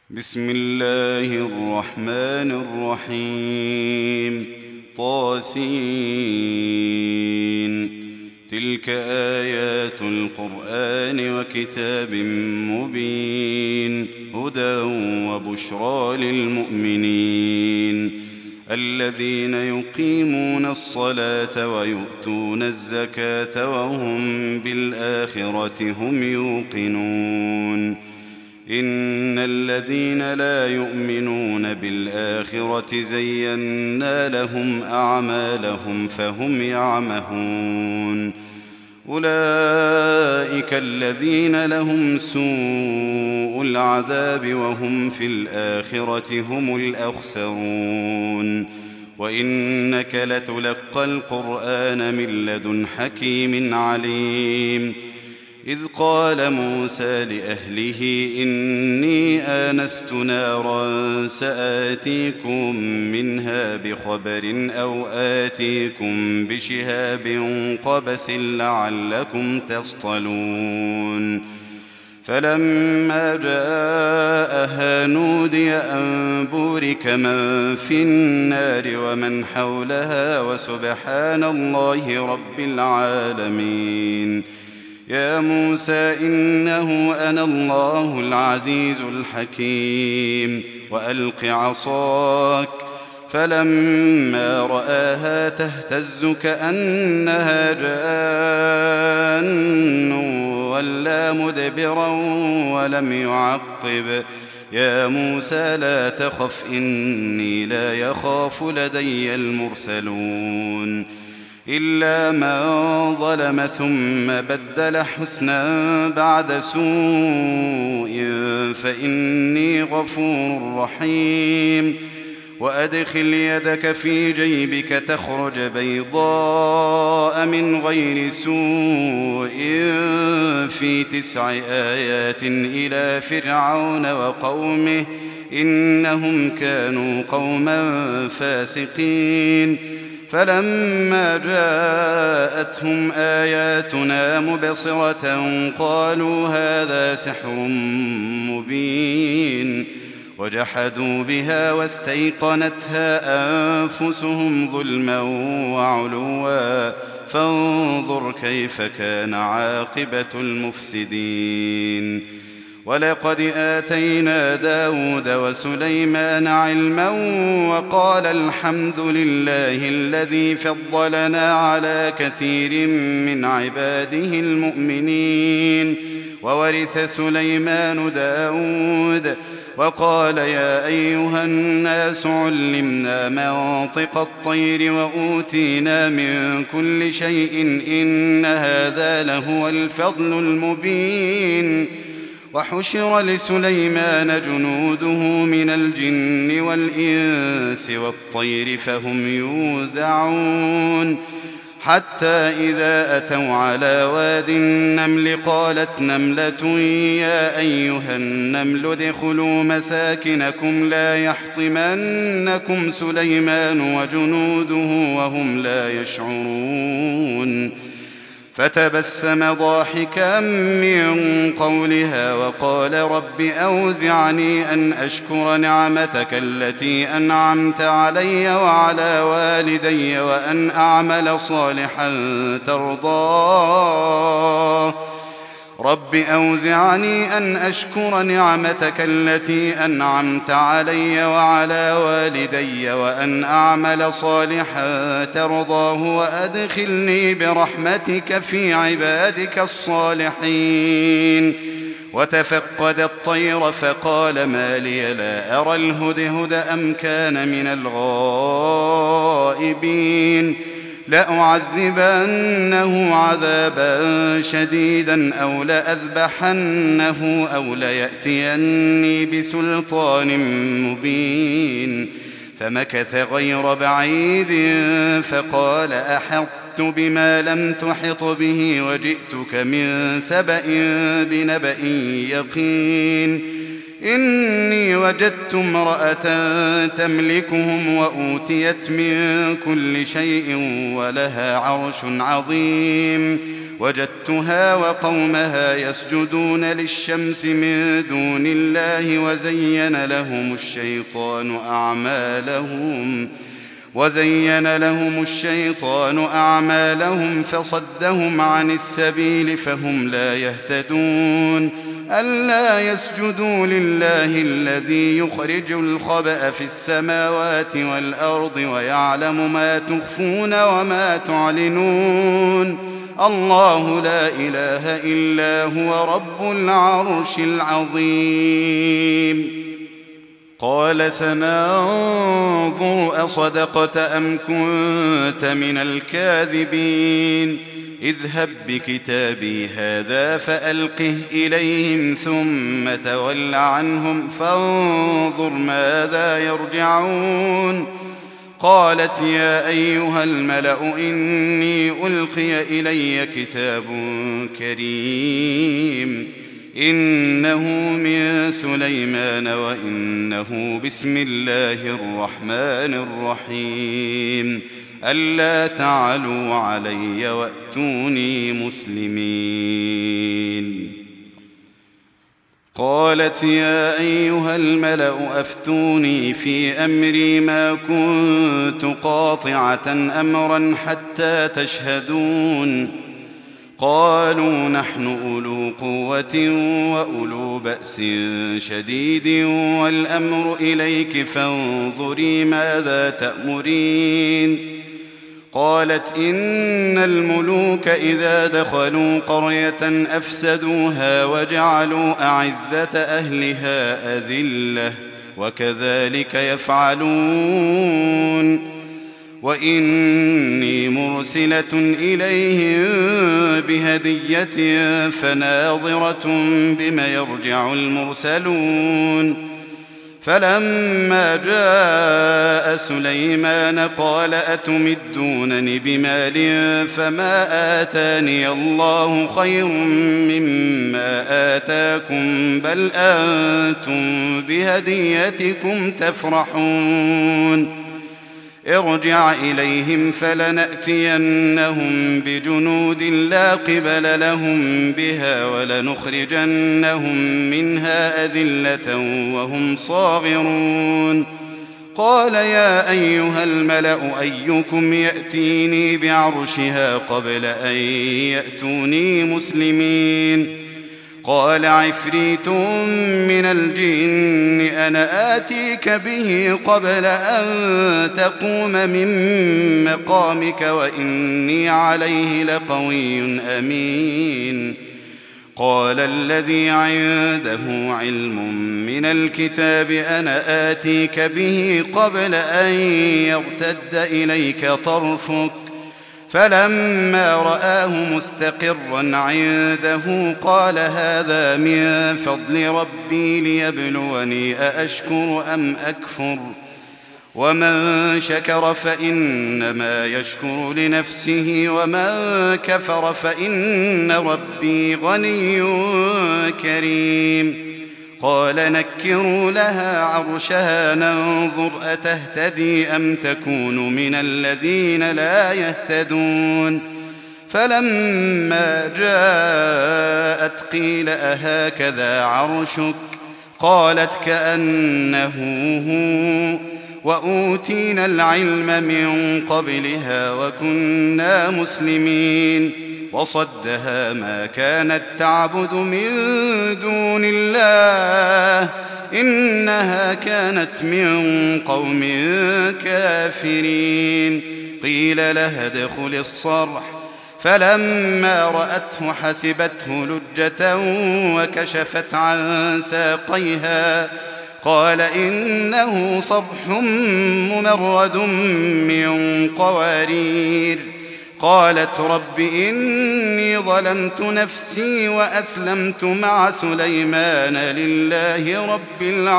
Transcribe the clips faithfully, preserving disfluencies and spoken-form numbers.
بسم الله الرحمن الرحيم. طاسين. تلك آيات القرآن وكتاب مبين، هدى وبشرى للمؤمنين الذين يقيمون الصلاة ويؤتون الزكاة وهم بالآخرة هم يوقنون. إن الذين لا يؤمنون بالآخرة زينا لهم أعمالهم فهم يعمهون. أولئك الذين لهم سوء العذاب وهم في الآخرة هم الأخسرون. وإنك لتلقى القرآن من لدن حكيم عليم. إذ قال موسى لأهله إني آنست نارا سآتيكم منها بخبر أو آتيكم بشهاب قبس لعلكم تصطلون. فلما جاءها نودي أن بورك من في النار ومن حولها وسبحان الله رب العالمين. يا موسى إنه أنا الله العزيز الحكيم. وألق عصاك. فلما رآها تهتز كأنها جان ولا مدبرا ولم يعقب. يا موسى لا تخف إني لا يخاف لدي المرسلون. إلا من ظلم ثم بدل حسنا بعد سوء فإني غفور رحيم. وأدخل يدك في جيبك تخرج بيضاء من غير سوء في تسع آيات إلى فرعون وقومه إنهم كانوا قوما فاسقين. فلما جاءتهم آياتنا مبصرة قالوا هذا سحر مبين. وجحدوا بها واستيقنتها أنفسهم ظلما وعلوا فانظر كيف كان عاقبة المفسدين. ولقد آتينا داود وسليمان علما وقال الحمد لله الذي فضلنا على كثير من عباده المؤمنين. وورث سليمان داود وقال يا أيها الناس علمنا منطق الطير وأوتينا من كل شيء إن هذا لهو الفضل المبين. وحشر لسليمان جنوده من الجن والإنس والطير فهم يوزعون. حتى إذا أتوا على واد النمل قالت نملة يا أيها النمل ادخلوا مساكنكم لا يحطمنكم سليمان وجنوده وهم لا يشعرون. فتبسم ضاحكا من قولها وقال رب أوزعني أن أشكر نعمتك التي أنعمت علي وعلى والدي وأن أعمل صالحا ترضاه. رب أوزعني أن أشكر نعمتك التي أنعمت علي وعلى والدي وأن أعمل صالحا ترضاه وأدخلني برحمتك في عبادك الصالحين. وتفقد الطير فقال ما لي لا أرى الهدهد أم كان من الغائبين. لأعذبنه عذابا شديدا أو لأذبحنه أو ليأتيني بسلطان مبين. فمكث غير بعيد فقال أحطت بما لم تحط به وجئتك من سبأ بنبأ يقين. إني وجدت امرأة تملكهم وأوتيت من كل شيء ولها عرش عظيم. وجدتها وقومها يسجدون للشمس من دون الله وزين لهم الشيطان أعمالهم وزين لهم الشيطان أعمالهم فصدهم عن السبيل فهم لا يهتدون ألا يسجدوا لله الذي يخرج الخبأ في السماوات والأرض ويعلم ما تخفون وما تعلنون الله لا إله إلا هو رب العرش العظيم قال سننظر أصدقت أم كنت من الكاذبين اذهب بكتابي هذا فألقه إليهم ثم تول عنهم فانظر ماذا يرجعون قالت يا أيها الملأ إني ألقي إلي كتاب كريم إنه من سليمان وإنه بسم الله الرحمن الرحيم ألا تعلوا علي وأتوني مسلمين قالت يا أيها الملأ أفتوني في أمري ما كنت قاطعة أمرا حتى تشهدون قالوا نحن أولو قوة وأولو بأس شديد والأمر إليك فانظري ماذا تأمرين قالت إن الملوك إذا دخلوا قرية أفسدوها وجعلوا أعزة أهلها أذلة وكذلك يفعلون وإني مرسلة إليهم بهدية فناظرة بما يرجع المرسلون فلما جاء سليمان قال أتمدونني بمال فما آتاني الله خير مما آتاكم بل أنتم بهديتكم تفرحون ارجع إليهم فلنأتينهم بجنود لا قبل لهم بها ولنخرجنهم منها أذلة وهم صاغرون قال يا أيها الملأ أيكم يأتيني بعرشها قبل أن يأتوني مسلمين قال عفريت من الجن أنا آتيك به قبل أن تقوم من مقامك وإني عليه لقوي أمين قال الذي عنده علم من الكتاب أنا آتيك به قبل أن يرتد إليك طرفك فلما رآه مستقرا عنده قال هذا من فضل ربي ليبلوني أأشكر أم أكفر ومن شكر فإنما يشكر لنفسه ومن كفر فإن ربي غني كريم قال نكروا لها عرشها ننظر أتهتدي أم تكون من الذين لا يهتدون فلما جاءت قيل أهكذا عرشك قالت كأنه هو وأوتينا العلم من قبلها وكنا مسلمين وصدها ما كانت تعبد من دون الله إنها كانت من قوم كافرين قيل لها ادخل الصرح فلما رأته حسبته لجة وكشفت عن ساقيها قال إنه صرح ممرد من قوارير قالت رب إني ظلمت نفسي وأسلمت مع سليمان لله رب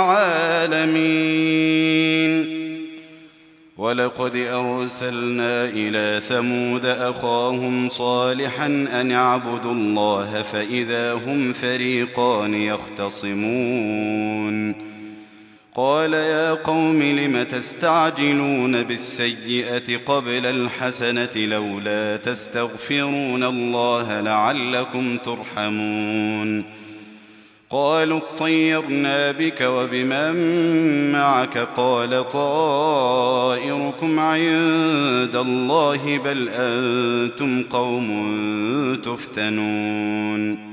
العالمين ولقد أرسلنا إلى ثمود أخاهم صالحا أن اعبدوا الله فإذا هم فريقان يختصمون قال يا قوم لم تستعجلون بالسيئة قبل الحسنة لولا تستغفرون الله لعلكم ترحمون قالوا اطيرنا بك وبمن معك قال طائركم عند الله بل أنتم قوم تفتنون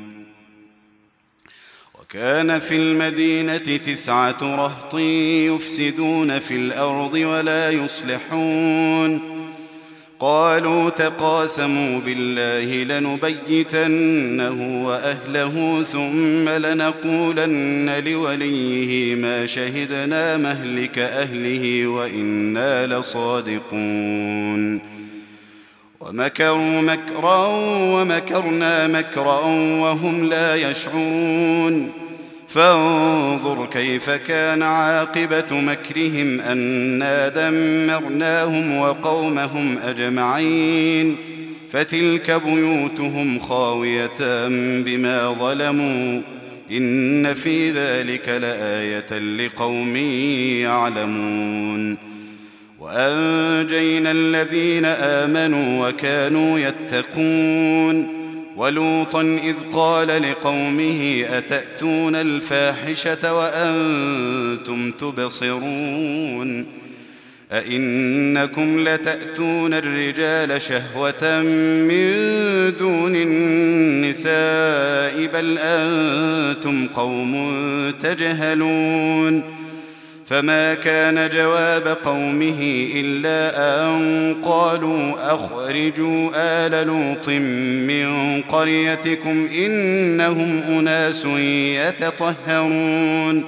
وكان في المدينة تسعة رهط يفسدون في الأرض ولا يصلحون قالوا تقاسموا بالله لنبيتنه وأهله ثم لنقولن لوليه ما شهدنا مهلك أهله وإنا لصادقون ومكروا مكرا ومكرنا مكرا وهم لا يشعرون فانظر كيف كان عاقبة مكرهم أنا دمرناهم وقومهم أجمعين فتلك بيوتهم خاوية بما ظلموا إن في ذلك لآية لقوم يعلمون وأنجينا الذين آمنوا وكانوا يتقون ولوطا إذ قال لقومه أتأتون الفاحشة وأنتم تبصرون أئنكم لتأتون الرجال شهوة من دون النساء بل أنتم قوم تجهلون فما كان جواب قومه إلا أن قالوا أخرجوا آل لوط من قريتكم إنهم أناس يتطهرون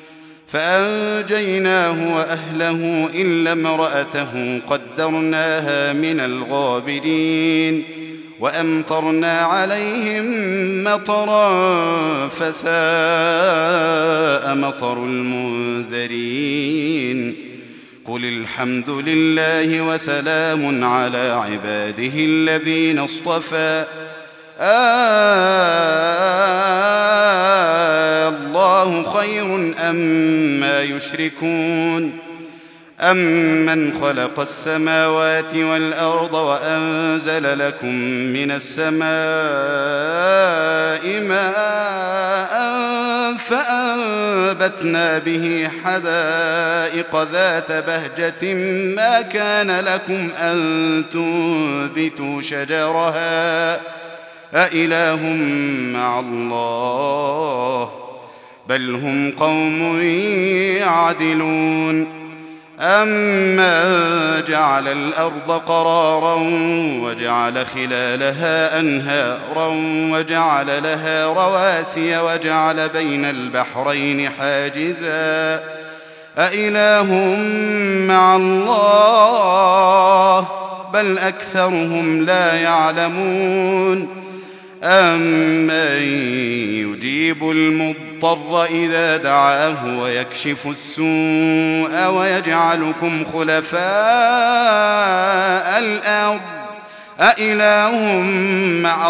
فأنجيناه وأهله إلا امرأته قدرناها من الغابرين وأمطرنا عليهم مطرا فساء مطر المنذرين قل الحمد لله وسلام على عباده الذين اصطفى آه الله خير أما يشركون أمن خلق السماوات والأرض وأنزل لكم من السماء ماء فأنبتنا به حدائق ذات بهجة ما كان لكم أن تنبتوا شجرها أإله مع الله بل هم قوم يعدلون أما جعل الأرض قرارا وجعل خلالها أنهارا وجعل لها رواسي وجعل بين البحرين حاجزا أإله مع الله بل أكثرهم لا يعلمون أمن يجيب المضطر إذا دعاه ويكشف السوء ويجعلكم خلفاء الأرض أإله مع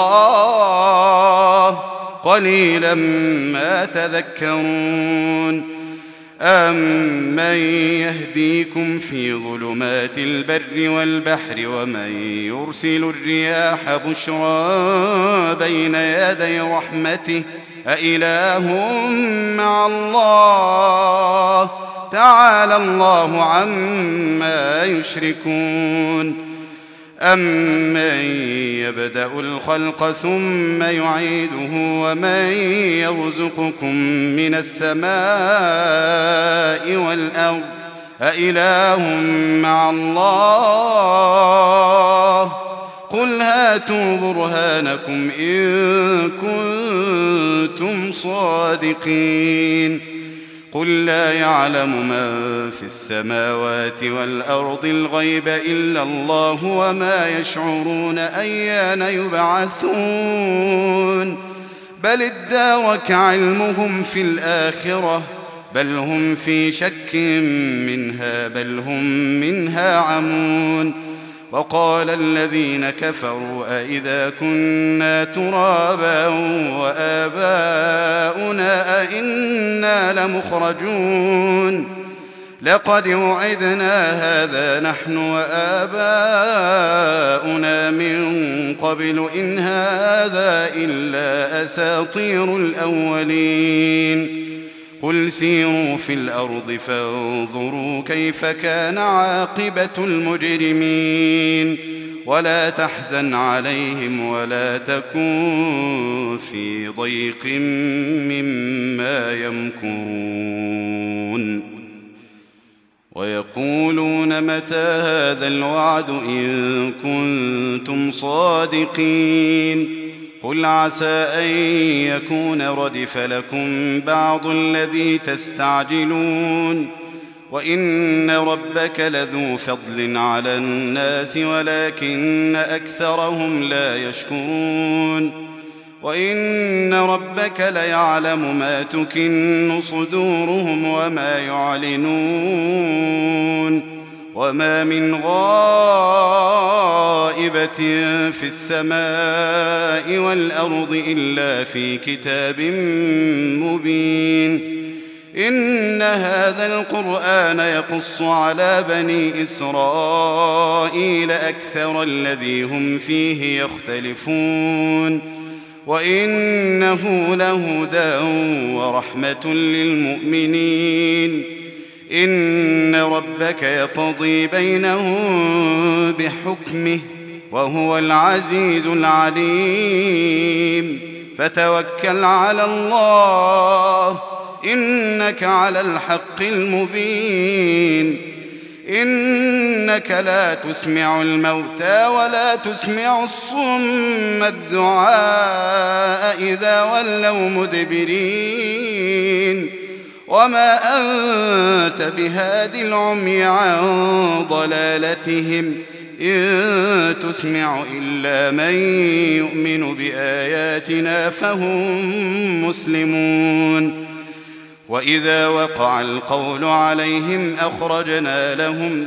الله قليلا ما تذكرون أمن يهديكم في ظلمات البر والبحر ومن يرسل الرياح بشرا بين يدي رحمته أإله مع الله تعالى الله عما يشركون أمن يبدأ الخلق ثم يعيده ومن يرزقكم من السماء والأرض أإله مع الله قل هاتوا برهانكم إن كنتم صادقين قل لا يعلم من في السماوات والأرض الغيب إلا الله وما يشعرون أيان يبعثون بل ادارك علمهم في الآخرة بل هم في شك منها بل هم منها عمون وقال الذين كفروا أئذا كنا ترابا وآباؤنا أئنا لمخرجون لقد وعدنا هذا نحن وآباؤنا من قبل إن هذا إلا أساطير الأولين قل سيروا في الأرض فانظروا كيف كان عاقبة المجرمين ولا تحزن عليهم ولا تكن في ضيق مما يمكرون ويقولون متى هذا الوعد إن كنتم صادقين قل عسى أن يكون ردف لكم بعض الذي تستعجلون وإن ربك لذو فضل على الناس ولكن أكثرهم لا يشكرون وإن ربك ليعلم ما تكن صدورهم وما يعلنون وما من غائبة في السماء والأرض إلا في كتاب مبين إن هذا القرآن يقص على بني إسرائيل أكثر الذي هم فيه يختلفون وإنه لهدى ورحمة للمؤمنين إن ربك يقضي بينهم بحكمه وهو العزيز العليم فتوكل على الله إنك على الحق المبين إنك لا تسمع الموتى ولا تسمع الصم الدعاء إذا ولوا مدبرين وما أنت بهادي العمي عن ضلالتهم إن تسمع إلا من يؤمن بآياتنا فهم مسلمون وإذا وقع القول عليهم أخرجنا لهم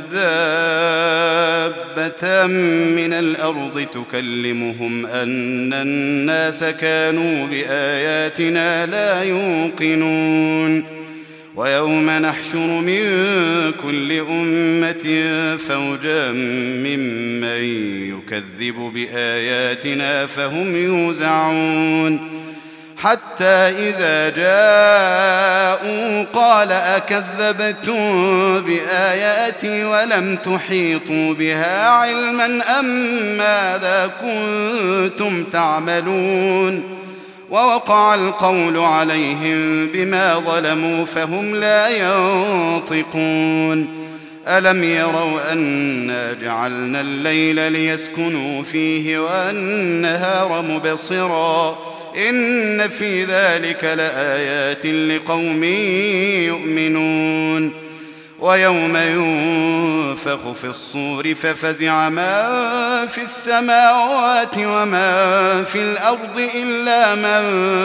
دابة من الأرض تكلمهم أن الناس كانوا بآياتنا لا يوقنون ويوم نحشر من كل أمة فوجا ممن يكذب بآياتنا فهم يوزعون حتى إذا جاءوا قال أكذبتم بآياتي ولم تحيطوا بها علما أم ماذا كنتم تعملون ووقع القول عليهم بما ظلموا فهم لا ينطقون ألم يروا أنا جعلنا الليل ليسكنوا فيه والنهار مبصرا إن في ذلك لآيات لقوم يؤمنون ويوم ينفخ في الصور ففزع ما في السماوات وما في الأرض إلا من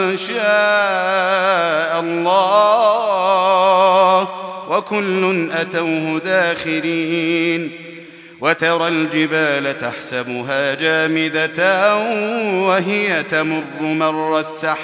شاء الله وكل أتوه داخرين وترى الجبال تحسبها جامدة وهي تمر مر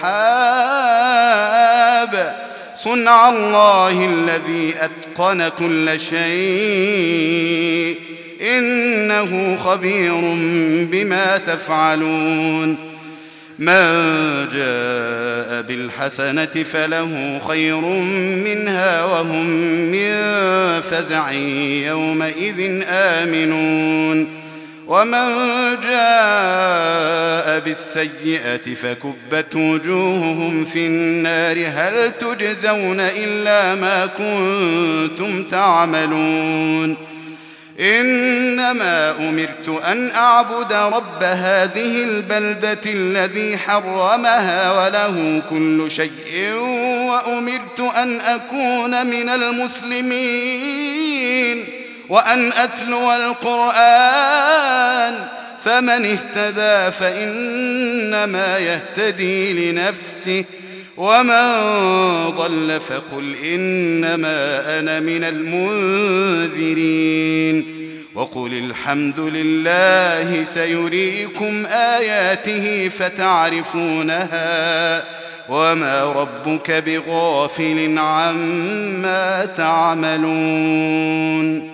السحاب صنع الله الذي أتقن كل شيء إنه خبير بما تفعلون من جاء بالحسنة فله خير منها وهم من فزع يومئذ آمنون ومن جاء بالسيئة فكبت وجوههم في النار هل تجزون إلا ما كنتم تعملون إنما أمرت أن أعبد رب هذه البلدة الذي حرمها وله كل شيء وأمرت أن أكون من المسلمين وأن أتلو القرآن فمن اهتدى فإنما يهتدي لنفسه ومن ضل فقل إنما أنا من المنذرين وقل الحمد لله سيريكم آياته فتعرفونها وما ربك بغافل عما تعملون